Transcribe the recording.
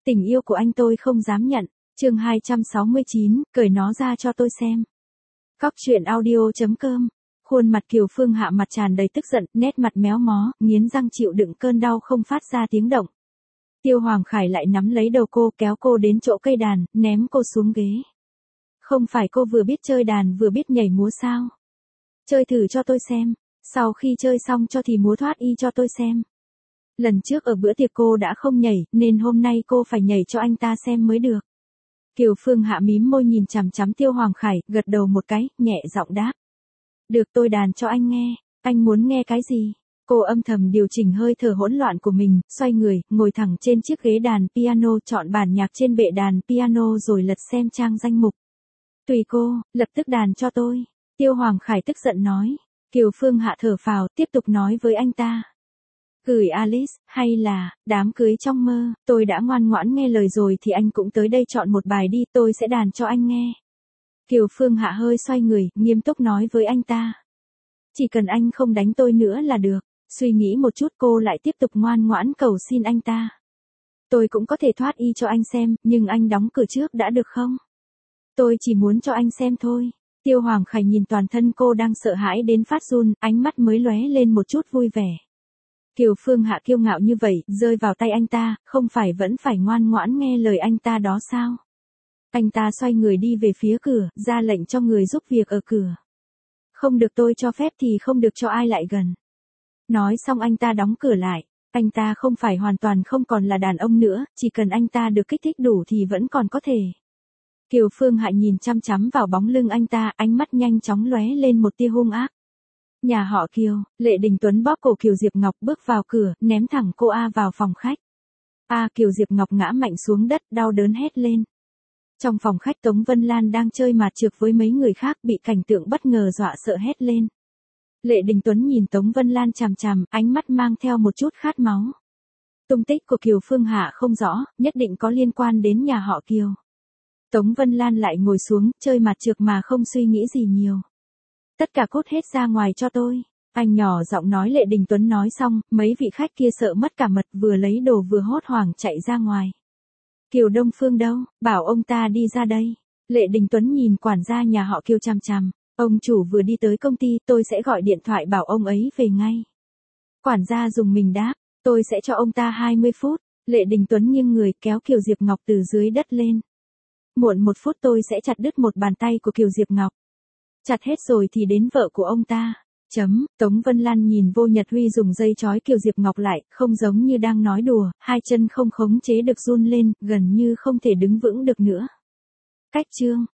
Tình yêu của anh tôi không dám nhận. Chương 269, cởi nó ra cho tôi xem. Cóc truyện audio.com. Khuôn mặt Kiều Phương Hạ mặt tràn đầy tức giận, nét mặt méo mó, nghiến răng chịu đựng cơn đau không phát ra tiếng động. Tiêu Hoàng Khải lại nắm lấy đầu cô, kéo cô đến chỗ cây đàn, ném cô xuống ghế. Không phải cô vừa biết chơi đàn vừa biết nhảy múa sao? Chơi thử cho tôi xem, sau khi chơi xong cho thì múa thoát y cho tôi xem. Lần trước ở bữa tiệc cô đã không nhảy, nên hôm nay cô phải nhảy cho anh ta xem mới được. Kiều Phương Hạ mím môi nhìn chằm chằm Tiêu Hoàng Khải, gật đầu một cái, nhẹ giọng đáp. Được, tôi đàn cho anh nghe, anh muốn nghe cái gì? Cô âm thầm điều chỉnh hơi thở hỗn loạn của mình, xoay người, ngồi thẳng trên chiếc ghế đàn piano, chọn bản nhạc trên bệ đàn piano rồi lật xem trang danh mục. Tùy cô, lập tức đàn cho tôi. Tiêu Hoàng Khải tức giận nói. Kiều Phương Hạ thở phào, tiếp tục nói với anh ta. Gửi Alice, hay là, đám cưới trong mơ, tôi đã ngoan ngoãn nghe lời rồi thì anh cũng tới đây chọn một bài đi, tôi sẽ đàn cho anh nghe. Kiều Phương Hạ hơi xoay người, nghiêm túc nói với anh ta. Chỉ cần anh không đánh tôi nữa là được. Suy nghĩ một chút cô lại tiếp tục ngoan ngoãn cầu xin anh ta. Tôi cũng có thể thoát y cho anh xem, nhưng anh đóng cửa trước đã được không? Tôi chỉ muốn cho anh xem thôi. Tiêu Hoàng Khải nhìn toàn thân cô đang sợ hãi đến phát run, ánh mắt mới lóe lên một chút vui vẻ. Kiều Phương Hạ kiêu ngạo như vậy, rơi vào tay anh ta, không phải vẫn phải ngoan ngoãn nghe lời anh ta đó sao? Anh ta xoay người đi về phía cửa, ra lệnh cho người giúp việc ở cửa. Không được tôi cho phép thì không được cho ai lại gần. Nói xong anh ta đóng cửa lại. Anh ta không phải hoàn toàn không còn là đàn ông nữa, chỉ cần anh ta được kích thích đủ thì vẫn còn có thể. Kiều Phương Hạ nhìn chăm chăm vào bóng lưng anh ta, ánh mắt nhanh chóng lóe lên một tia hung ác. Nhà họ Kiều, Lệ Đình Tuấn bóp cổ Kiều Diệp Ngọc bước vào cửa, ném thẳng cô vào phòng khách. Kiều Diệp Ngọc ngã mạnh xuống đất, đau đớn hét lên. Trong phòng khách Tống Vân Lan đang chơi mạt trược với mấy người khác, bị cảnh tượng bất ngờ dọa sợ hét lên. Lệ Đình Tuấn nhìn Tống Vân Lan chằm chằm, ánh mắt mang theo một chút khát máu. Tung tích của Kiều Phương Hạ không rõ, nhất định có liên quan đến nhà họ Kiều. Tống Vân Lan lại ngồi xuống, chơi mạt trược mà không suy nghĩ gì nhiều. Tất cả cút hết ra ngoài cho tôi. Anh nhỏ giọng nói. Lệ Đình Tuấn nói xong, mấy vị khách kia sợ mất cả mật, vừa lấy đồ vừa hốt hoảng chạy ra ngoài. Kiều Đông Phương đâu, bảo ông ta đi ra đây. Lệ Đình Tuấn nhìn quản gia nhà họ Kiều chằm chằm. Ông chủ vừa đi tới công ty, tôi sẽ gọi điện thoại bảo ông ấy về ngay. Quản gia dùng mình đáp, tôi sẽ cho ông ta 20 phút. Lệ Đình Tuấn nghiêng người kéo Kiều Diệp Ngọc từ dưới đất lên. Muộn 1 phút tôi sẽ chặt đứt một bàn tay của Kiều Diệp Ngọc. Chặt hết rồi thì đến vợ của ông ta. Tống Vân Lan nhìn Vô Nhật Huy dùng dây trói Kiều Diệp Ngọc lại, không giống như đang nói đùa, hai chân không khống chế được run lên, gần như không thể đứng vững được nữa. Cách chương